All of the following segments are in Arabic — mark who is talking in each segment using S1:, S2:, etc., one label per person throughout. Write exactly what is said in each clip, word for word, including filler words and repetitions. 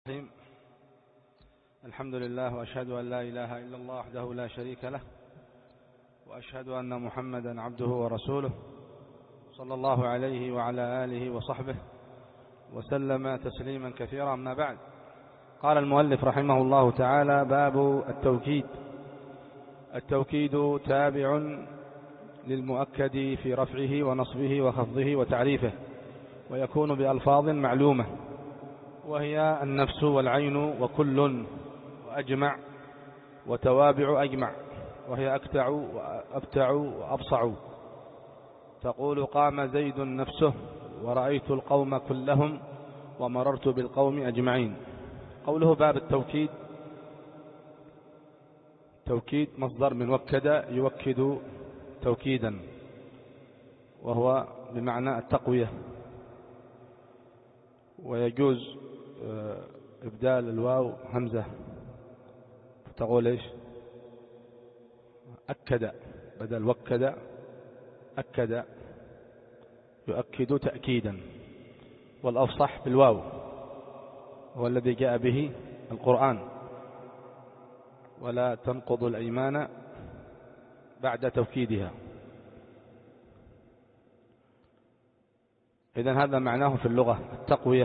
S1: الرحيم. الحمد لله، وأشهد أن لا إله إلا الله وحده لا شريك له، وأشهد أن محمدا عبده ورسوله صلى الله عليه وعلى آله وصحبه وسلم تسليما كثيرا. أما بعد، قال المؤلف رحمه الله تعالى: باب التوكيد. التوكيد تابع للمؤكد في رفعه ونصبه وخفضه وتعريفه، ويكون بألفاظ معلومة، وهي النفس والعين وكل وأجمع وتوابع أجمع، وهي أكتع وأبتع وأبصع. تقول: قام زيد نفسه، ورأيت القوم كلهم، ومررت بالقوم أجمعين. قوله باب التوكيد: توكيد مصدر من وكد يوكد توكيدا، وهو بمعنى التقوية، ويجوز إبدال الواو همزة، تقول إيش؟ أكد بدل وكد، أكد يؤكد تأكيدا، والأفصح بالواو، هو الذي جاء به القرآن: ولا تنقضوا الأيمان بعد توكيدها. إذن هذا معناه في اللغة التقوية.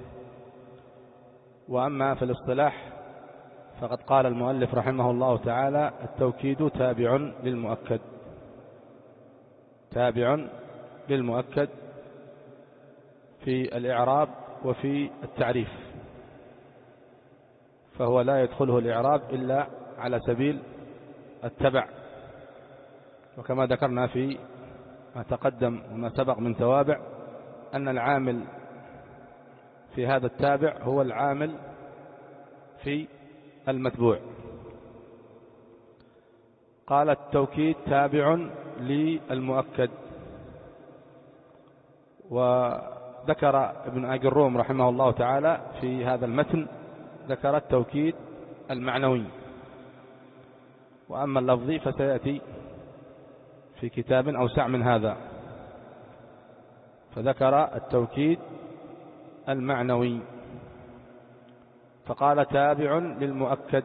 S1: وأما في الاصطلاح فقد قال المؤلف رحمه الله تعالى: التوكيد تابع للمؤكد، تابع للمؤكد في الإعراب وفي التعريف، فهو لا يدخله الإعراب إلا على سبيل التبع، وكما ذكرنا في ما تقدم وما سبق من توابع أن العامل في هذا التابع هو العامل في المتبوع. قال: التوكيد تابع للمؤكد. وذكر ابن أجروم رحمه الله تعالى في هذا المتن، ذكر التوكيد المعنوي، وأما اللفظي فسيأتي في كتاب أوسع من هذا، فذكر التوكيد المعنوي، فقال: تابع للمؤكد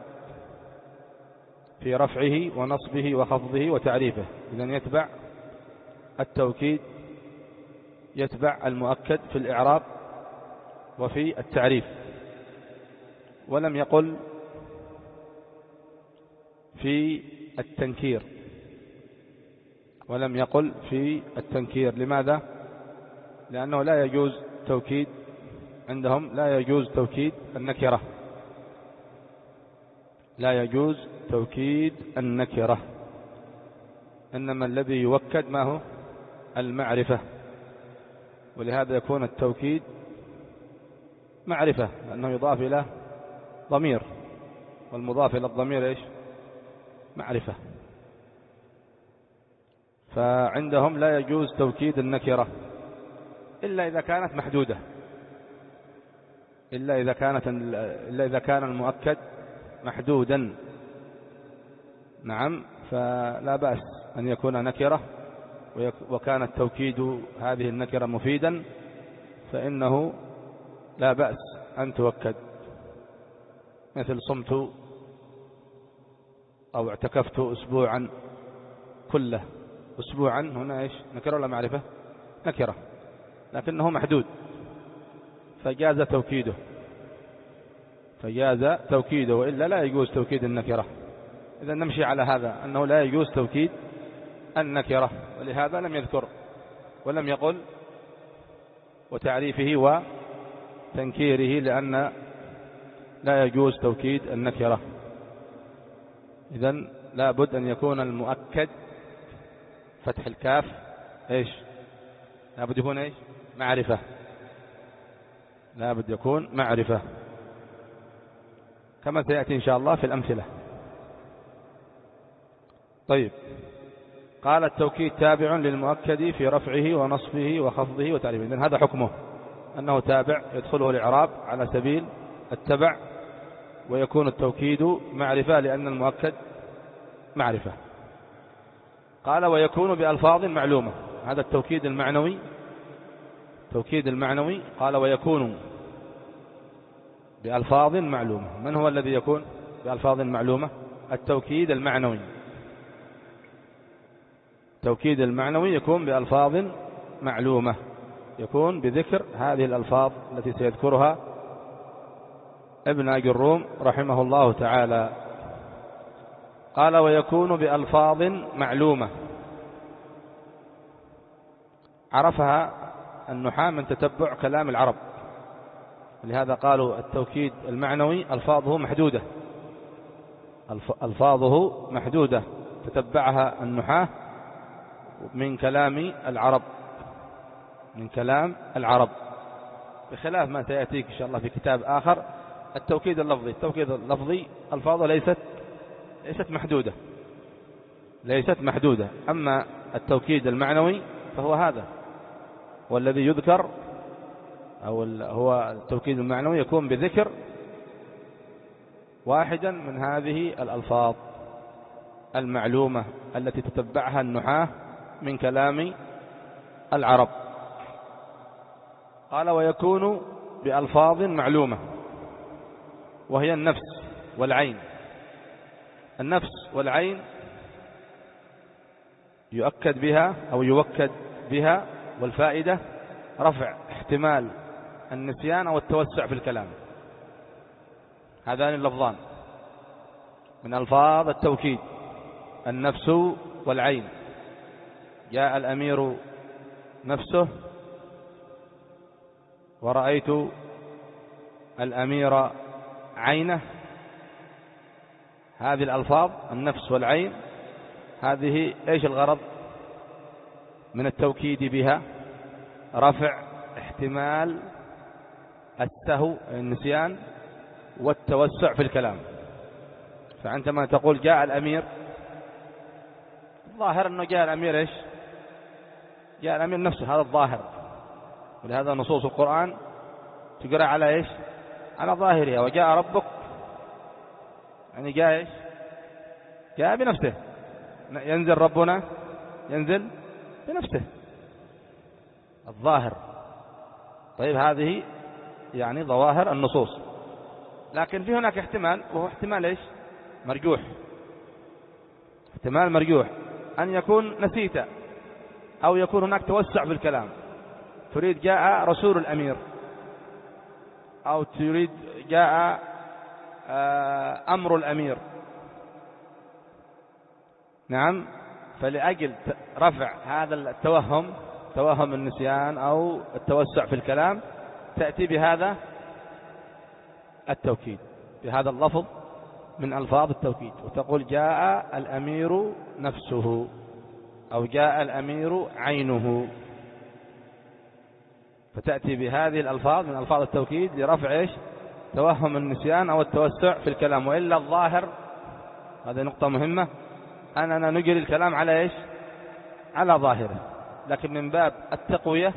S1: في رفعه ونصبه وخفضه وتعريفه. إذن يتبع التوكيد، يتبع المؤكد في الإعراب وفي التعريف، ولم يقل في التنكير، ولم يقل في التنكير. لماذا؟ لأنه لا يجوز توكيد عندهم، لا يجوز توكيد النكرة، لا يجوز توكيد النكرة، إنما الذي يوكد ما هو المعرفة، ولهذا يكون التوكيد معرفة، لأنه يضاف إلى ضمير، والمضاف إلى الضمير إيش؟ معرفة. فعندهم لا يجوز توكيد النكرة إلا إذا كانت محدودة، إلا إذا كانت إلا إذا كان المؤكد محدودا. نعم، فلا بأس أن يكون نكرة، وكان التوكيد هذه النكرة مفيدا، فإنه لا بأس أن توكد، مثل صمت أو اعتكفت أسبوعا كله. أسبوعا هنا إيش؟ نكرة ولا معرفة؟ نكرة، لكنه محدود، فجاز توكيده، فجاز توكيده، وإلا لا يجوز توكيد النكرة. إذا نمشي على هذا، أنه لا يجوز توكيد النكرة، ولهذا لم يذكر ولم يقل وتعريفه وتنكيره، لأن لا يجوز توكيد النكرة. إذن لا بد أن يكون المؤكد فتح الكاف إيش؟ لا بد يكون إيش؟ معرفة، لا بد يكون معرفة، كما سيأتي إن شاء الله في الأمثلة. طيب، قال: التوكيد تابع للمؤكد في رفعه ونصبه وخفضه وتعريفه. إذن هذا حكمه، أنه تابع يدخله الإعراب على سبيل التبع، ويكون التوكيد معرفة لأن المؤكد معرفة. قال: ويكون بألفاظ معلومة. هذا التوكيد المعنوي، توكيد المعنوي. قال: ويكون بألفاظ معلومة. من هو الذي يكون بألفاظ معلومة؟ التوكيد المعنوي. التوكيد المعنوي يكون بألفاظ معلومة، يكون بذكر هذه الألفاظ التي سيذكرها ابن أجروم رحمه الله تعالى. قال ويكون بألفاظ معلومة، عرفها النحاة من تتبع كلام العرب، لهذا قالوا التوكيد المعنوي ألفاظه محدودة، ألفاظه محدودة تتبعها النحاة من كلام العرب، من كلام العرب، بخلاف ما سيأتيك إن شاء الله في كتاب آخر التوكيد اللفظي. التوكيد اللفظي ألفاظه ليست ليست محدودة، ليست محدودة. أما التوكيد المعنوي فهو هذا، والذي يذكر أو هو التوكيد المعنوي يكون بذكر واحدا من هذه الألفاظ المعلومة التي تتبعها النحاة من كلام العرب. قال ويكون بألفاظ معلومة، وهي النفس والعين. النفس والعين يؤكد بها أو يوكد بها، والفائدة رفع احتمال النسيان أو التوسع في الكلام. هذان اللفظان من ألفاظ التوكيد، النفس والعين. جاء الأمير نفسه، ورأيت الأمير عينه. هذه الألفاظ النفس والعين هذه إيش الغرض من التوكيد بها؟ رفع احتمال السهو النسيان والتوسع في الكلام. فعندما تقول جاء الأمير، الظاهر أنه جاء الأمير إيش؟ جاء الأمير نفسه، هذا الظاهر. ولهذا نصوص القرآن تقرأ على إيش؟ على ظاهرها. وجاء ربك يعني جاء إيش؟ جاء بنفسه. ينزل ربنا، ينزل بنفسه، الظاهر. طيب هذه يعني ظواهر النصوص، لكن في هناك احتمال، وهو احتمال إيش؟ مرجوح. احتمال مرجوح أن يكون نسيت، أو يكون هناك توسع في الكلام. تريد جاء رسول الأمير، أو تريد جاء أمر الأمير. نعم، فلأجل رفع هذا التوهم، توهم النسيان أو التوسع في الكلام، تأتي بهذا التوكيد، بهذا اللفظ من ألفاظ التوكيد، وتقول جاء الأمير نفسه، أو جاء الأمير عينه. فتأتي بهذه الألفاظ من ألفاظ التوكيد لرفع إيش؟ توهم النسيان أو التوسع في الكلام. وإلا الظاهر، هذه نقطة مهمة، أننا نجري الكلام على إيش؟ على ظاهره، لكن من باب التقوية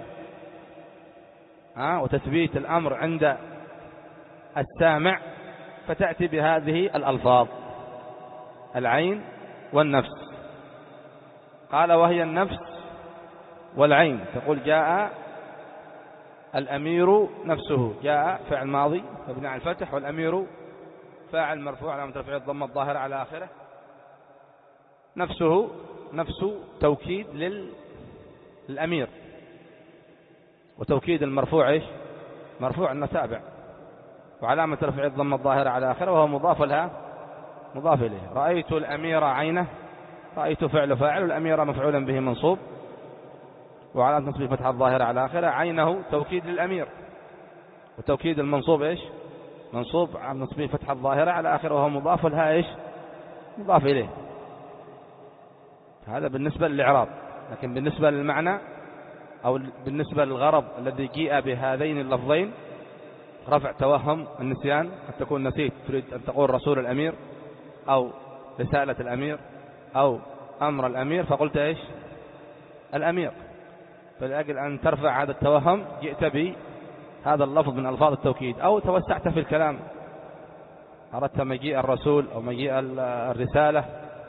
S1: وتثبيت الأمر عند السامع، فتأتي بهذه الألفاظ العين والنفس. قال وهي النفس والعين. تقول جاء الأمير نفسه، جاء فعل ماضي مبني على الفتح، والأمير فاعل مرفوع علامة رفعه الضمة الظاهرة على آخره. نفسه، نفس توكيد للأمير، وتوكيد المرفوع إيش؟ مرفوع النتابع، وعلامة رفعه الضمة الظاهرة على آخره، وهو مضاف لها مضاف إليه. رأيت الأمير عينه، رأيت فعل فاعل، والأمير مفعولا به منصوب، وعلامة نصبه فتحة الظاهرة على آخره. عينه توكيد للأمير، وتوكيد المنصوب إيش؟ منصوب على نصبه فتحة الظاهرة على آخره، وهو مضاف لها إيش؟ مضاف إليه. هذا بالنسبة للإعراب. لكن بالنسبة للمعنى أو بالنسبة للغرض الذي جيء بهذين اللفظين، رفع توهم النسيان، قد تكون نسيت تريد أن تقول رسول الأمير أو رسالة الأمير أو أمر الأمير، فقلت إيش؟ الأمير. فلأجل أن ترفع هذا التوهم جئت بهذا اللفظ من ألفاظ التوكيد. أو توسعت في الكلام، أردت مجيء الرسول أو مجيء الرسالة،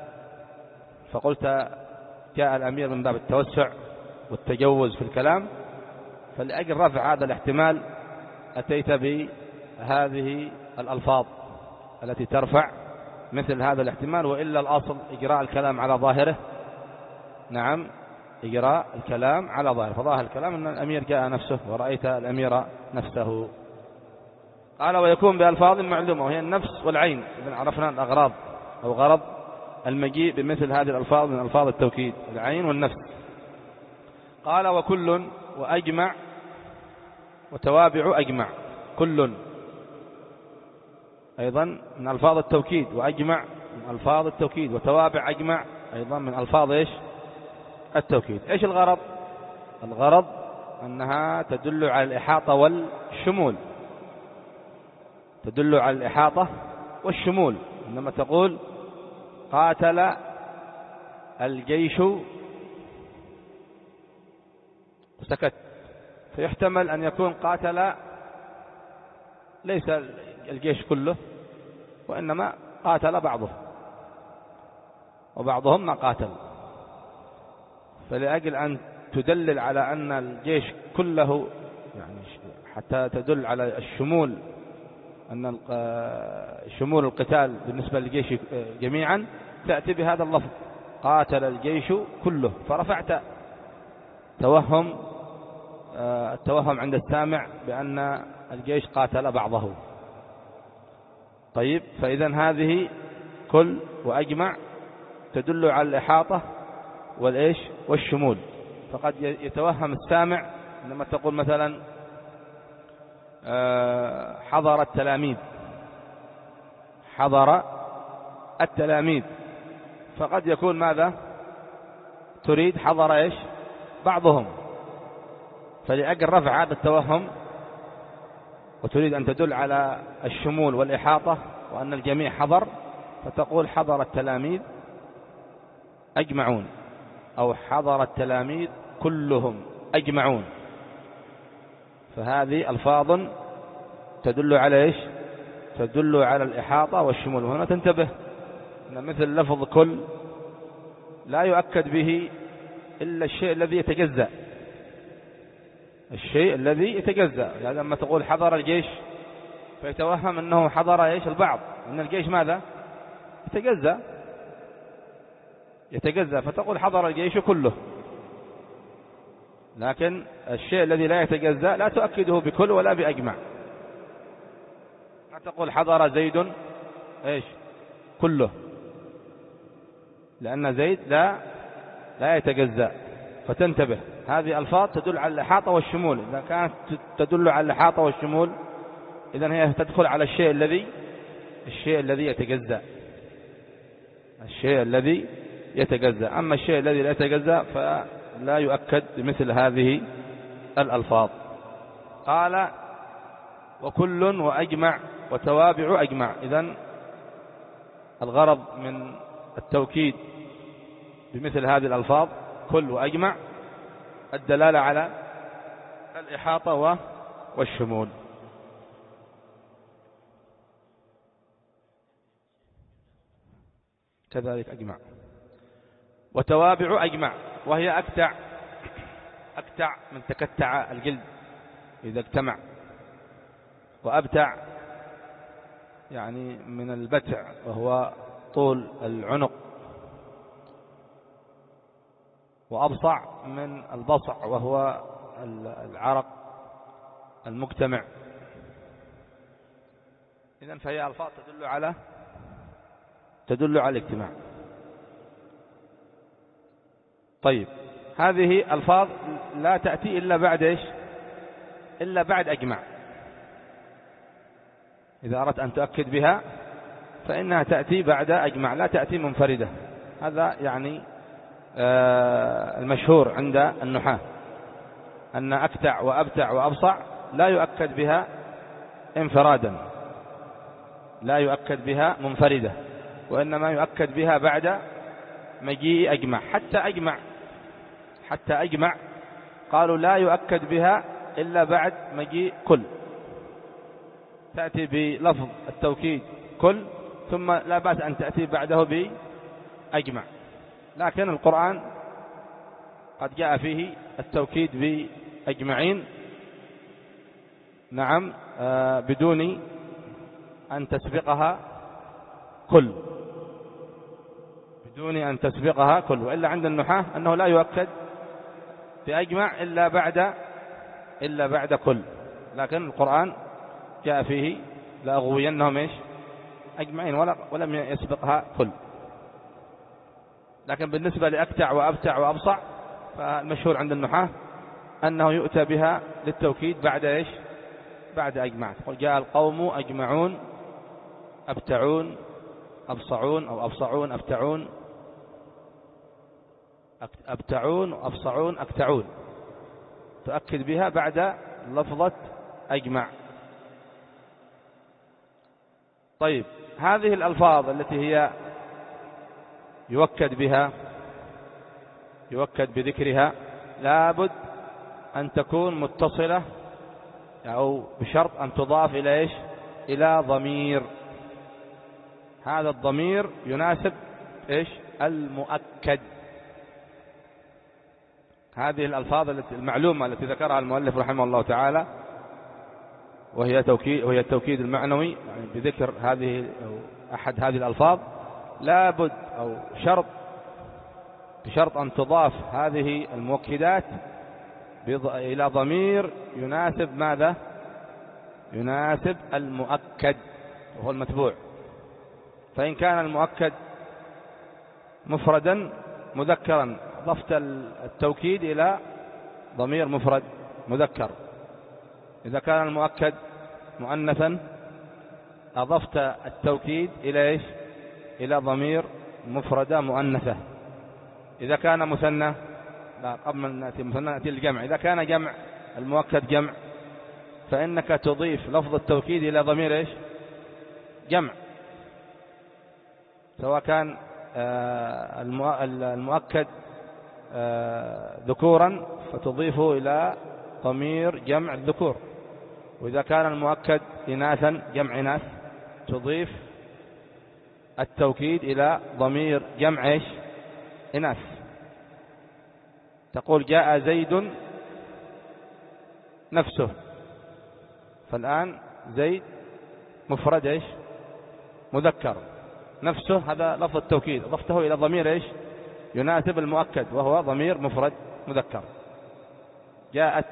S1: فقلت جاء الأمير من باب التوسع والتجوز في الكلام. فلأجل رفع هذا الاحتمال أتيت هذه الألفاظ التي ترفع مثل هذا الاحتمال، وإلا الأصل إجراء الكلام على ظاهره. نعم، إجراء الكلام على ظاهره، فظاهر الكلام أن الأمير جاء نفسه ورأيت الأمير نفسه. قال ويكون بألفاظ معلومة وهي النفس والعين. إذن عرفنا الأغراض أو غرض المجيء بمثل هذه الألفاظ من ألفاظ التوكيد، العين والنفس. قال وكل وأجمع وتوابع أجمع. كل أيضا من ألفاظ التوكيد، وأجمع من ألفاظ التوكيد، وتوابع أجمع أيضا من ألفاظ إيش؟ التوكيد. إيش الغرض؟ الغرض أنها تدل على الإحاطة والشمول، تدل على الإحاطة والشمول. عندما تقول قاتل الجيش وسكت، فيحتمل أن يكون قاتل ليس الجيش كله، وإنما قاتل بعضه وبعضهم ما قاتل. فلأجل أن تدلل على أن الجيش كله، يعني حتى تدل على الشمول، أن شمول القتال بالنسبة للجيش جميعا، تأتي بهذا اللفظ قاتل الجيش كله، فرفعت توهم التوهم عند السامع بأن الجيش قاتل بعضه. طيب، فإذا هذه كل وأجمع تدل على الإحاطة والإيش والشمول. فقد يتوهم السامع لما تقول مثلا حضر التلاميذ، حضر التلاميذ، فقد يكون ماذا تريد؟ حضر إيش؟ بعضهم. فلأجل رفع هذا التوهم وتريد أن تدل على الشمول والإحاطة وأن الجميع حضر، فتقول حضر التلاميذ أجمعون، أو حضر التلاميذ كلهم أجمعون. فهذه ألفاظ تدل على إيش؟ تدل على الإحاطة والشمول. وهنا تنتبه أن مثل لفظ كل لا يؤكد به إلا الشيء الذي يتجزأ، الشيء الذي يتجزأ. يعني لما تقول حضر الجيش فيتوهم أنه حضر إيش؟ البعض، أن الجيش ماذا؟ يتجزأ يتجزأ فتقول حضر الجيش كله. لكن الشيء الذي لا يتجزأ لا تؤكده بكل ولا بأجمع. لا تقول حضر زيد إيش؟ كله، لأن زيد لا لا يتجزأ. فتنتبه، هذه ألفاظ تدل على الإحاطة والشمول. إذا كانت تدل على الإحاطة والشمول، إذن هي تدخل على الشيء الذي الشيء الذي يتجزأ الشيء الذي يتجزأ. أما الشيء الذي لا يتجزأ فلا يؤكد بمثل هذه الألفاظ. قال وكل وأجمع وتوابع أجمع. إذن الغرض من التوكيد بمثل هذه الألفاظ كل وأجمع الدلالة على الإحاطة والشمول. كذلك أجمع. وتوابع أجمع، وهي أكتع أكتع من تكتع الجلد إذا اجتمع، وأبتع يعني من البتع وهو طول العنق، وأبصع من البصع وهو العرق المجتمع. إذن فهي ألفاظ تدل على تدل على الاجتماع. طيب، هذه ألفاظ لا تأتي إلا بعد إيش؟ إلا بعد أجمع. إذا أردت أن تؤكد بها فإنها تأتي بعد أجمع، لا تأتي منفردة. هذا يعني المشهور عند النحاة، أن أكتع وأبتع وأبصع لا يؤكد بها انفرادا، لا يؤكد بها منفردة، وإنما يؤكد بها بعد مجيء أجمع. حتى أجمع حتى أجمع قالوا لا يؤكد بها إلا بعد مجيء كل. تأتي بلفظ التوكيد كل، ثم لا بأس أن تأتي بعده بأجمع. لكن القرآن قد جاء فيه التوكيد بأجمعين، نعم آه بدون أن تسبقها كل، بدون أن تسبقها كل. وإلا عند النحاة أنه لا يؤكد بأجمع إلا بعد إلا بعد كل، لكن القرآن جاء فيه لأغوينهم إيش أجمعين ولم يسبقها كل. لكن بالنسبة لأكتع وأبتع وأبصع فالمشهور عند النحاة أنه يؤتى بها للتوكيد بعد إيش بعد أجمع. قل جاء القوم أجمعون أبتعون أبصعون أو أبصعون أبتعون أبتعون أبصعون أكتعون، تؤكد بها بعد لفظة أجمع. طيب هذه الألفاظ التي هي يؤكد بها يؤكد بذكرها لابد أن تكون متصلة أو بشرط أن تضاف إلى إيش إلى ضمير. هذا الضمير يناسب إيش المؤكد. هذه الألفاظ المعلومة التي ذكرها المؤلف رحمه الله تعالى وهي توكيد وهي التوكيد المعنوي، يعني بذكر هذه أو أحد هذه الألفاظ لابد أو شرط بشرط أن تضاف هذه المؤكدات إلى ضمير يناسب ماذا؟ يناسب المؤكد وهو المتبوع. فإن كان المؤكد مفردا مذكرا أضفت التوكيد إلى ضمير مفرد مذكر. إذا كان المؤكد مؤنثا أضفت التوكيد إلى إيش إلى ضمير مفردة مؤنثة. إذا كان مثنى لا قبل أن نأتي مثنى نأتي الجمع. إذا كان جمع المؤكد جمع فإنك تضيف لفظ التوكيد إلى ضمير إيش جمع، سواء كان المؤكد ذكورا فتضيفه إلى ضمير جمع الذكور، وإذا كان المؤكد إناثا جمع إناث تضيف التوكيد إلى ضمير جمع إيش إناث. تقول جاء زيد نفسه، فالآن زيد مفرد إيش مذكر، نفسه هذا لفظ التوكيد أضفته إلى ضمير إيش يناسب المؤكد وهو ضمير مفرد مذكر. جاءت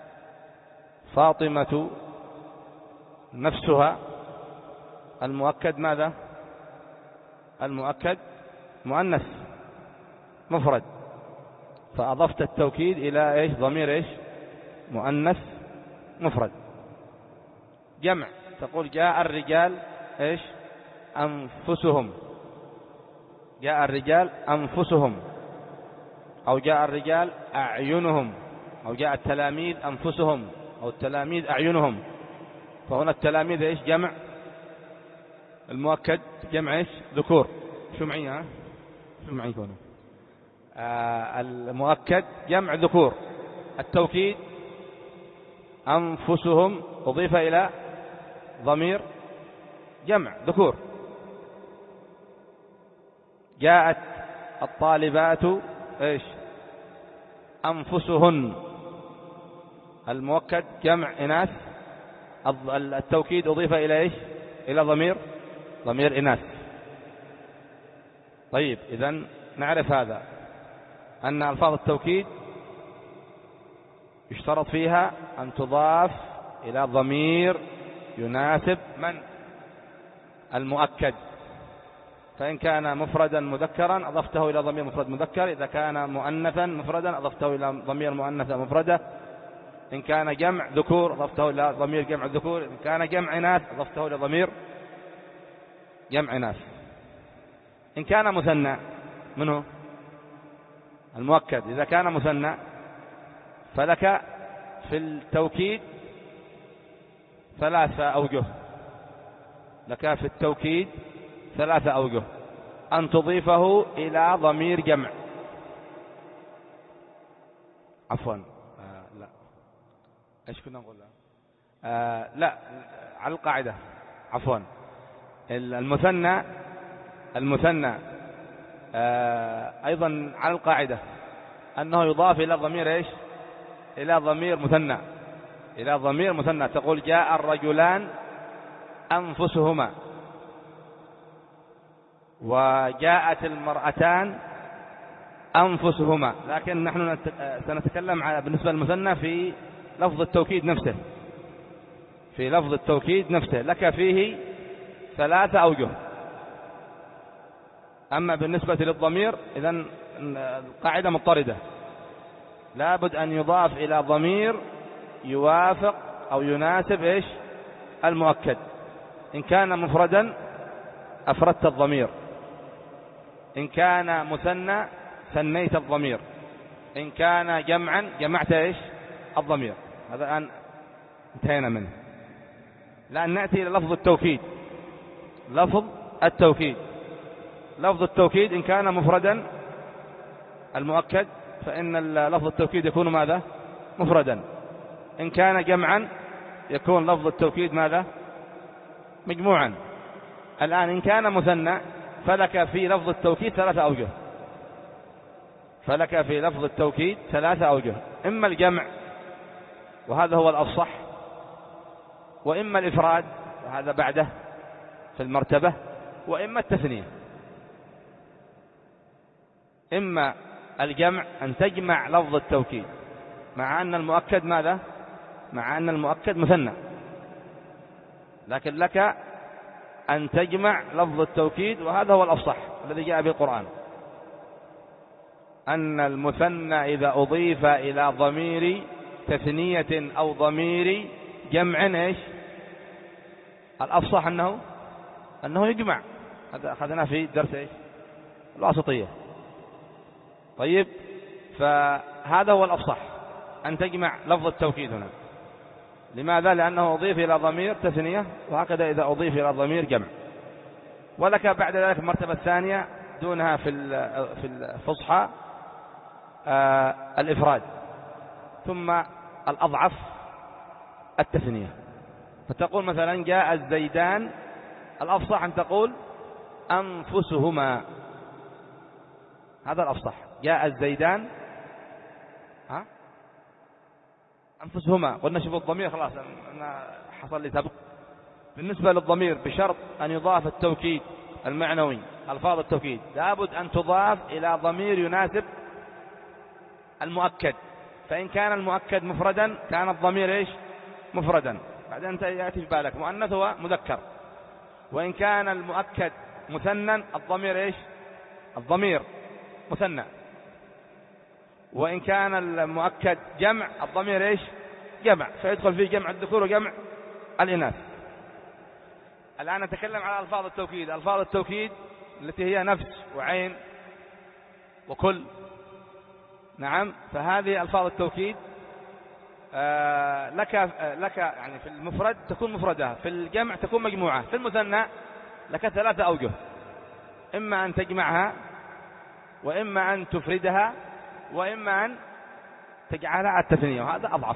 S1: فاطمة نفسها، المؤكد ماذا؟ المؤكد مؤنث مفرد، فأضفت التوكيد إلى إيش ضمير إيش مؤنث مفرد. جمع تقول جاء الرجال إيش أنفسهم، جاء الرجال أنفسهم، أو جاء الرجال أعينهم، أو جاء التلاميذ أنفسهم أو التلاميذ أعينهم. فهنا التلاميذ إيش جمع المؤكد جمع إيش ذكور. شو معي ها شو معي كونه آه المؤكد جمع ذكور. التوكيد أنفسهم أضيف إلى ضمير جمع ذكور. جاءت الطالبات إيش أنفسهن، المؤكد جمع إناث، التوكيد أضيف إلى إيش إلى ضمير ضمير إناث. طيب إذن نعرف هذا أن ألفاظ التوكيد يشترط فيها أن تضاف إلى ضمير يناسب من المؤكد. فإن كان مفردا مذكرا أضفته إلى ضمير مفرد مذكر، إذا كان مؤنثا مفردا أضفته إلى ضمير مؤنثة مفردة، إن كان جمع ذكور أضفته إلى ضمير جمع ذكور، إن كان جمع إناث أضفته إلى ضمير جمع إناث. إن كان مثنى منه المؤكد، إذا كان مثنى فلك في التوكيد ثلاثة أوجه، لك في التوكيد ثلاثة أوجه: أن تضيفه إلى ضمير جمع، عفوا آه لا إيش كنا نقول آه لا على القاعدة عفوا المثنى المثنى آه أيضا على القاعدة أنه يضاف إلى ضمير إيش إلى ضمير مثنى. إلى ضمير مثنى تقول جاء الرجلان أنفسهما، وجاءت المرأتان أنفسهما. لكن نحن سنتكلم على بالنسبة للمثنى في لفظ التوكيد نفسه، في لفظ التوكيد نفسه لك فيه ثلاثة أوجه. أما بالنسبة للضمير إذن القاعدة مضطردة، لابد أن يضاف إلى ضمير يوافق أو يناسب إيش المؤكد. إن كان مفردا أفردت الضمير، إن كان مثنى ثنيت الضمير، إن كان جمعا جمعت إيش الضمير. هذا الآن انتهينا منه. الآن نأتي إلى لفظ التوكيد. لفظ التوكيد لفظ التوكيد إن كان مفردا المؤكد فإن لفظ التوكيد يكون ماذا؟ مفردا. إن كان جمعا يكون لفظ التوكيد ماذا؟ مجموعا. الآن إن كان مثنى فلك في لفظ التوكيد ثلاثة أوجه، فلك في لفظ التوكيد ثلاثة أوجه، إما الجمع وهذا هو الأفصح، وإما الإفراد وهذا بعده في المرتبة، وإما التثنية. إما الجمع أن تجمع لفظ التوكيد مع أن المؤكد ماذا؟ مع أن المؤكد مثنى، لكن لك أن تجمع لفظ التوكيد وهذا هو الأفصح الذي جاء به القرآن، أن المثنى إذا أضيف إلى ضمير تثنية أو ضمير جمع إيش الأفصح أنه أنه يجمع. هذا أخذنا في درس إيش الواسطية. طيب، فهذا هو الأفصح أن تجمع لفظ التوكيد هنا. لماذا؟ لأنه أضيف إلى ضمير تثنية، وهكذا إذا أضيف إلى ضمير جمع. ولك بعد ذلك المرتبة الثانية دونها في في الفصحى آه الإفراد، ثم الأضعف التثنية. فتقول مثلا جاء الزيدان، الأفصح أن تقول أنفسهما، هذا الأفصح. جاء الزيدان ها أنفسهما. قلنا شوفوا الضمير خلاص أنا حصل لي سبق. بالنسبة للضمير بشرط أن يضاف التوكيد المعنوي، ألفاظ التوكيد لابد أن تضاف إلى ضمير يناسب المؤكد. فإن كان المؤكد مفردا كان الضمير إيش مفردا، بعدين أنت يأتي في بالك مؤنث ومذكر. وإن كان المؤكد مثنى الضمير إيش الضمير مثنى. وإن كان المؤكد جمع الضمير إيش جمع، فيدخل فيه جمع الذكور وجمع الإناث. الآن نتكلم على ألفاظ التوكيد. ألفاظ التوكيد التي هي نفس وعين وكل. نعم، فهذه ألفاظ التوكيد آه لك آه لك يعني في المفرد تكون مفردة، في الجمع تكون مجموعة، في المثنى لك ثلاثة أوجه: إما أن تجمعها، وإما أن تفردها، وإما أن تجعلها على التثنية، وهذا أضعف.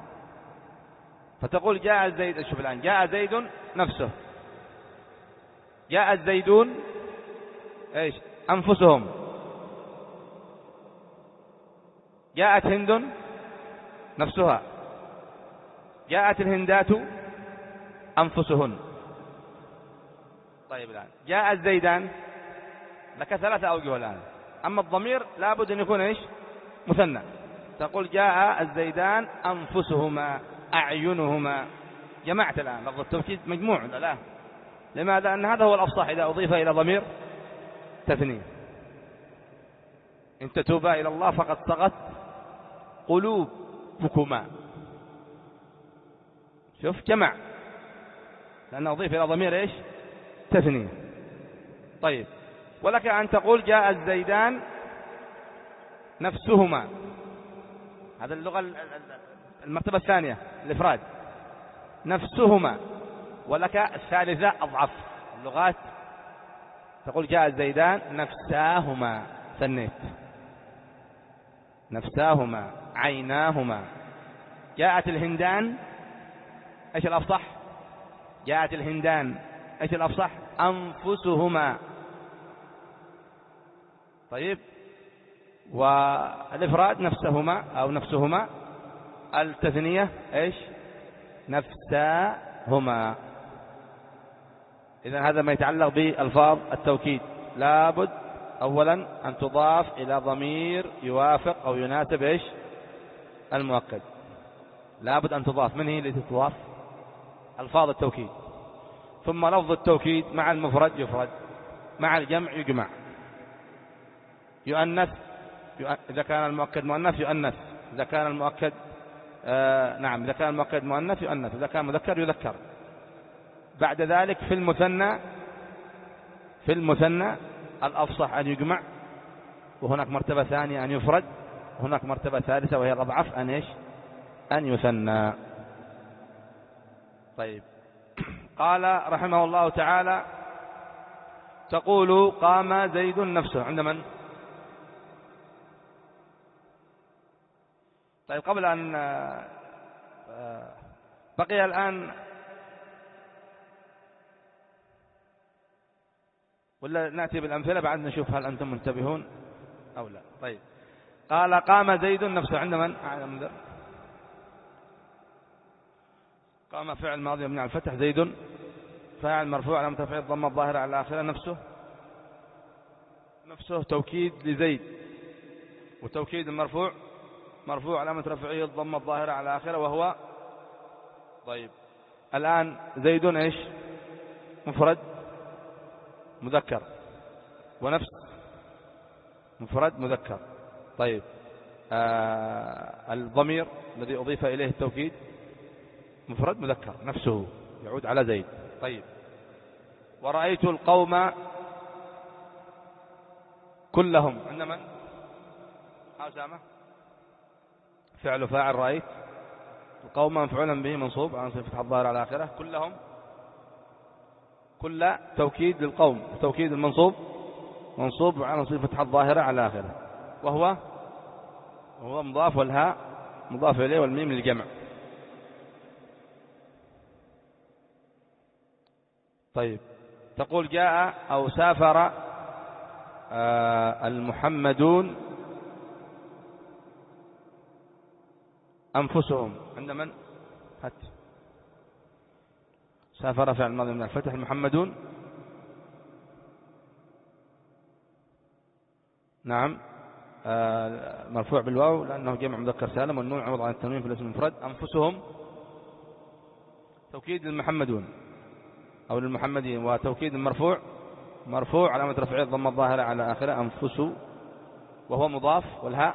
S1: فتقول جاء زيد، شوف الآن جاء زيد نفسه، جاء الزيدون إيش أنفسهم، جاءت هند نفسها، جاءت الهندات أنفسهن. طيب، الآن جاء الزيدان لك ثلاثة أوجه الآن. أما الضمير لابد أن يكون إيش مثنى. تقول جاء الزيدان أنفسهما أعينهما. جمعت الآن لفظ التوكيد مجموع. لا, لا. لماذا؟ أن هذا هو الأفصح إذا أضيف إلى ضمير تثنية. إن تتوبا إلى الله فقد صغت قلوبكما. شوف جمع، لأنه أضيف إلى ضمير إيش تثنية. طيب، ولك أن تقول جاء الزيدان نفسهما، هذا اللغة المرتبة الثانية الإفراد، نفسهما. ولك الثالثة أضعف اللغات، تقول جاء الزيدان نفساهما، ثنيت، نفساهما عيناهما. جاءت الهندان، ايش الأفصح؟ جاءت الهندان، ايش الأفصح؟ أنفسهما. طيب، والإفراد نفسهما أو نفسهما. التثنية ايش؟ نفساهما. إذن هذا ما يتعلق بألفاظ التوكيد، لابد أولا أن تضاف إلى ضمير يوافق أو يناسب إيش؟ المؤكد. لابد أن تضاف. من هي التي تضاف؟ ألفاظ التوكيد. ثم لفظ التوكيد مع المفرد يفرد، مع الجمع يجمع، يؤنث إذا كان المؤكد مؤنث يؤنث، إذا كان المؤكد آه نعم إذا كان المؤكد مؤنث يؤنث، إذا كان مذكر يذكر. بعد ذلك في المثنى في المثنى الأفصح أن يجمع، وهناك مرتبة ثانية أن يفرد، وهناك مرتبة ثالثة وهي الأضعف أن إيش؟ أن يثنى. طيب، قال رحمه الله تعالى: تقول قام زيد نفسه عند من؟ طيب، قبل أن بقي الآن ولا نأتي بالأمثلة بعد نشوف هل أنتم منتبهون أو لا. طيب، قال قام زيد نفسه عند من؟ قام فعل ماضي مبني على الفتح، زيد فاعل مرفوع علامة رفعه الضمة الظاهرة على آخره. نفسه نفسه توكيد لزيد، وتوكيد المرفوع مرفوع علامة رفعه الضمة الظاهرة على آخره وهو. طيب، الآن زيد إيش؟ مفرد مذكر، ونفس مفرد مذكر. طيب، آه الضمير الذي أضيف إليه التوكيد مفرد مذكر نفسه يعود على زيد. طيب، ورأيت القوم كلهم عند من؟ أسامة فعل فاعل رأيت، القوم مفعولا به منصوب على فتح الظاهر على آخره. كلهم كل توكيد للقوم، توكيد المنصوب منصوب على فتح الظاهرة على آخره، وهو وهو مضاف، والهاء مضاف إليه، والميم للجمع. طيب، تقول جاء أو سافر آه المحمدون أنفسهم عند من؟ هات سافر فعل ماضي من الفتح، المحمدون نعم آه مرفوع بالواو لأنه جمع مذكر سالم، والنون عوض عن التنوين في الاسم المفرد. أنفسهم توكيد للمحمدون أو للمحمدين، وتوكيد المرفوع مرفوع علامة رفعه الضمة الظاهرة على آخره أنفس، وهو مضاف، والهاء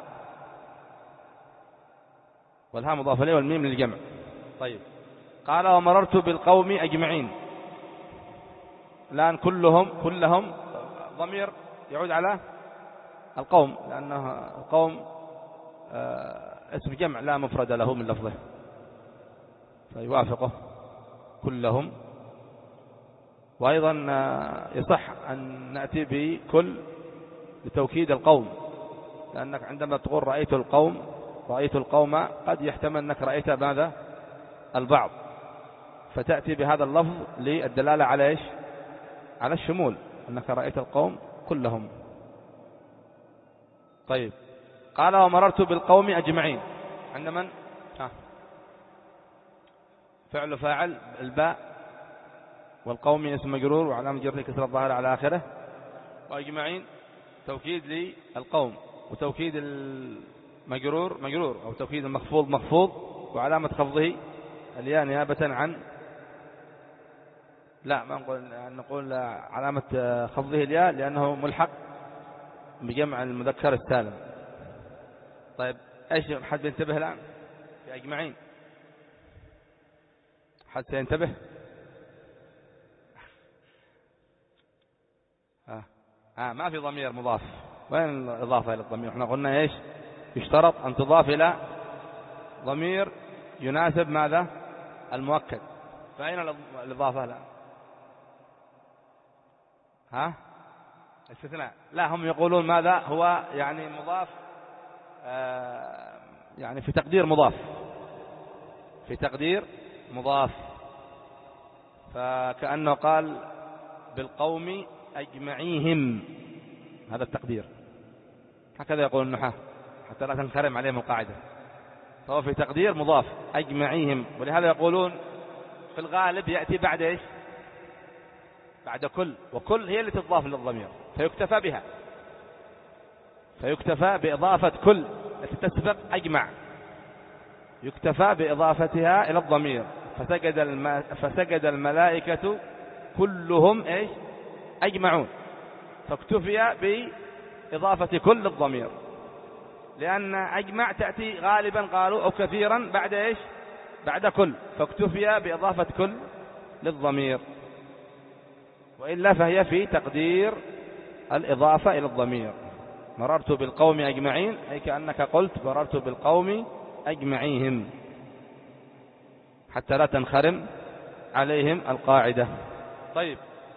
S1: والهاء مضاف إليه، والميم للجمع. طيب، قال ومررت بالقوم أجمعين. الآن كلهم كلهم ضمير يعود على القوم، لأنه القوم اسم جمع لا مفرد له من لفظه، فيوافقه كلهم. وأيضا يصح أن نأتي بكل لتوكيد القوم، لأنك عندما تقول رأيت القوم رأيت القوم قد يحتمل أنك رأيت ماذا؟ البعض، فتأتي بهذا اللفظ للدلالة على إيش؟ على الشمول، أنك رأيت القوم كلهم. طيب، قال ومررت بالقوم أجمعين عند من؟ ها. فعل فاعل الباء، والقوم اسم مجرور وعلامة جره كسر الظاهر على آخره، وأجمعين توكيد للقوم، وتوكيد المجرور مجرور، أو توكيد المخفوض مخفوض، وعلامة خفضه الياء نيابة عن لا ما نقول نقول علامة خفضه الياء لأنه ملحق بجمع المذكر السالم. طيب، ايش حد ينتبه الآن في أجمعين؟ حد سينتبه؟ آه. آه ما في ضمير مضاف. وين الإضافة إلى الضمير؟ احنا قلنا ايش؟ يشترط أن تضاف إلى ضمير يناسب ماذا؟ المؤكد. فأين الإضافة الآن؟ ها؟ استثناء. لا، هم يقولون ماذا هو يعني مضاف، آه يعني في تقدير مضاف، في تقدير مضاف، فكأنه قال بالقوم أجمعيهم، هذا التقدير. هكذا يقول النحاة حتى لا تنخرم عليهم القاعدة. فهو في تقدير مضاف أجمعيهم. ولهذا يقولون في الغالب يأتي بعد إيش؟ بعد كل، وكل هي اللي تضاف للضمير فيكتفى بها، فيكتفى بإضافة كل التي تسبق أجمع، يكتفى بإضافتها إلى الضمير. فسجد, الم... فسجد الملائكة كلهم إيش؟ أجمعون، فاكتفي بإضافة كل الضمير، لأن أجمع تأتي غالبا قالوا أو كثيرا بعد إيش؟ بعد كل، فاكتفي بإضافة كل للضمير، وإلا فهي في تقدير الإضافة إلى الضمير. مررت بالقوم أجمعين أي كأنك قلت مررت بالقوم أجمعيهم، حتى لا تنخرم عليهم القاعدة. طيب،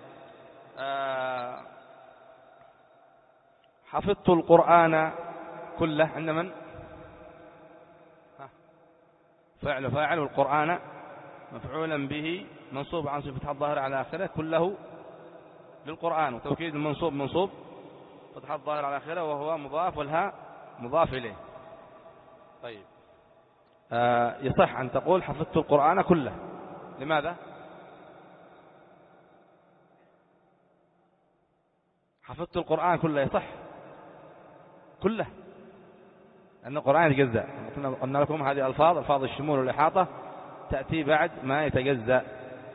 S1: آه حفظت القرآن كله عند من؟ فعل فاعل، والقرآن مفعولا به منصوب عن صفة الظاهر على آخره، كله للقرآن، وتوكيد المنصوب منصوب فتح الظاهر على آخره وهو مضاف، والهاء مضاف إليه. طيب، آه يصح أن تقول حفظت القرآن كله. لماذا؟ حفظت القرآن كله يصح كله، لأن القرآن يتجزأ. قلنا لكم هذه ألفاظ ألفاظ الشمول والإحاطة تأتي بعد ما يتجزأ.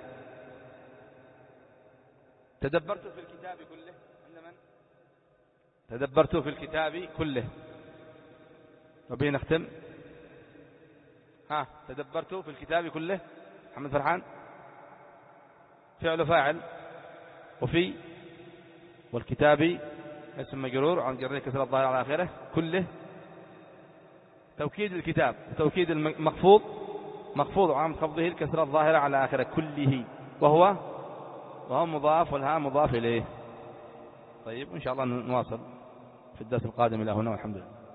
S1: تدبرت في الكتاب كله عند من؟ تدبرت في الكتاب كله، وبه نختم. ها، تدبرت في الكتاب كله محمد فرحان، فعل فاعل، وفي والكتاب اسم مجرور عن جره كسر الظاهر على آخره، كله توكيد الكتاب، توكيد المخفوض مخفوض وعامل خفضه الكسر الظاهرة على آخره كله، وهو وهو مضاف، والها مضاف إليه. طيب، إن شاء الله نواصل في الدرس القادم إلى هنا، والحمد لله.